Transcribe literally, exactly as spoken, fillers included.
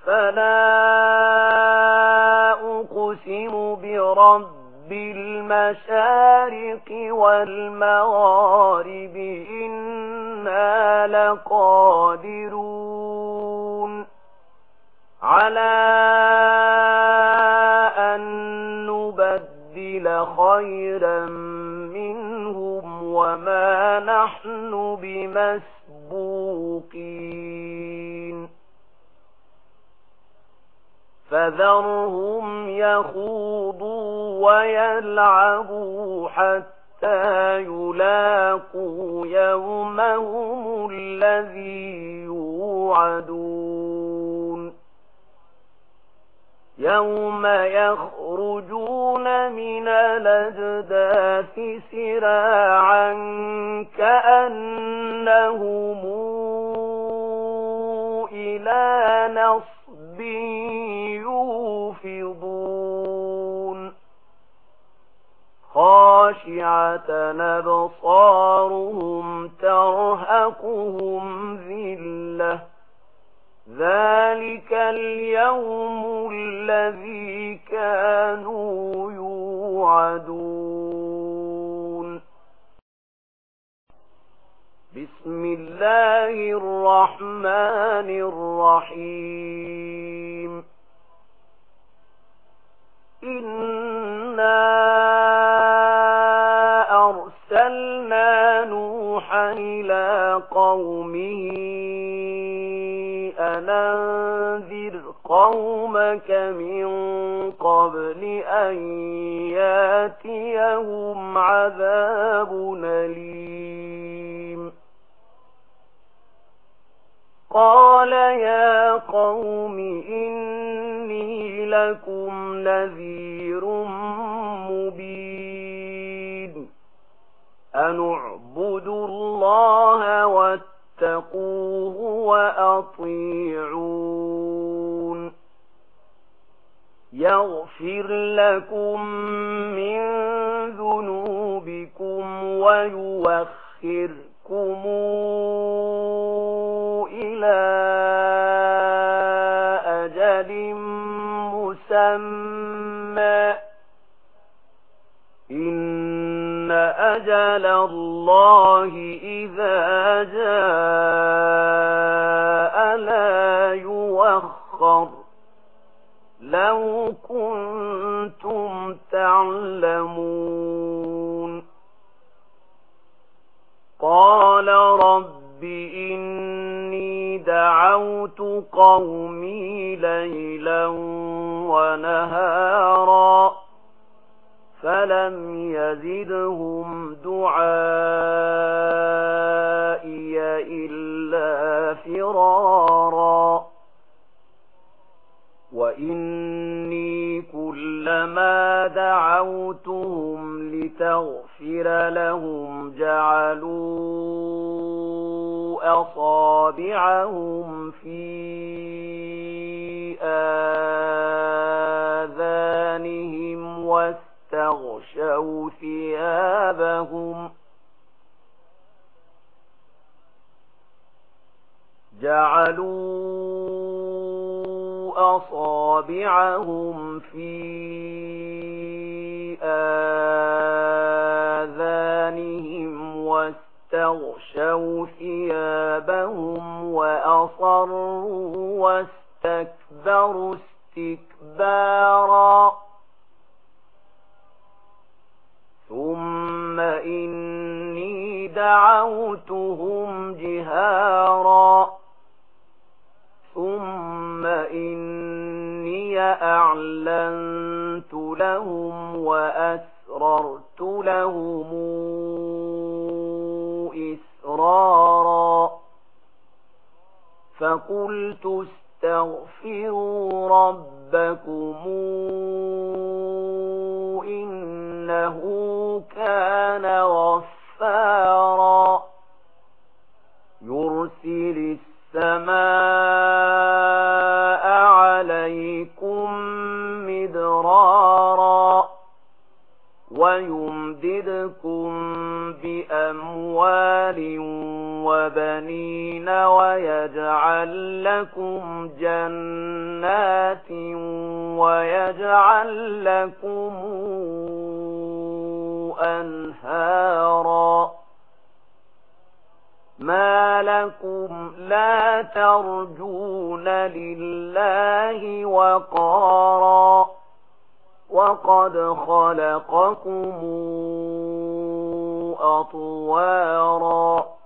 فلا أقسم برب المشارق والمغارب إنا لقادرون على أن نبدل خيرا منهم وما نحن بمسبوقين فذرهم يخوضوا ويلعبوا حتى يلاقوا يومهم الذي يوعدون يوم يخرجون من الأجداث سراعا كأنهم إلى نصب يوفضون خاشعة أبصارهم ترهقهم ذلة ذلك اليوم الذي كانوا يوعدون بسم الله الرحمن الرحيم إنا أرسلنا نوحا إلى قومه أن أنذر قومك من قبل أن ياتيهم عذاب أليم قال يا قوم إني لكم نذير مبين أن اعبدوا الله واتقوه وأطيعون يغفر لكم من ذنوبكم ويوخركم إلى أجل مسمى إن أجل الله إذا جاء لا يوخر لو كنتم تعلمون قال رب إني دعوت قومي ليلا ونهارا فلم يزدهم دعائي إلا فرارا وإني كلما دعوتهم لتغفر لهم جعلوا أصابعهم في آذانهم واستغشوا ثيابهم جعلوا أصابعهم في آذانهم واستغشوا ثيابهم وأصروا واستكبروا استكبارا ثم إني دعوتهم جهارا ثم إني أعلنت لهم وأسررت لهم إسرارا فقلت استغفروا ربكم إنه كان غفارا يرسل السماء عليكم مدرارا ويمددكم بأموال وبنين ويجعل لكم جنات ويجعل لكم أنهارا ما لكم لا ترجون لله وقارا وقد خلقكم أطوارا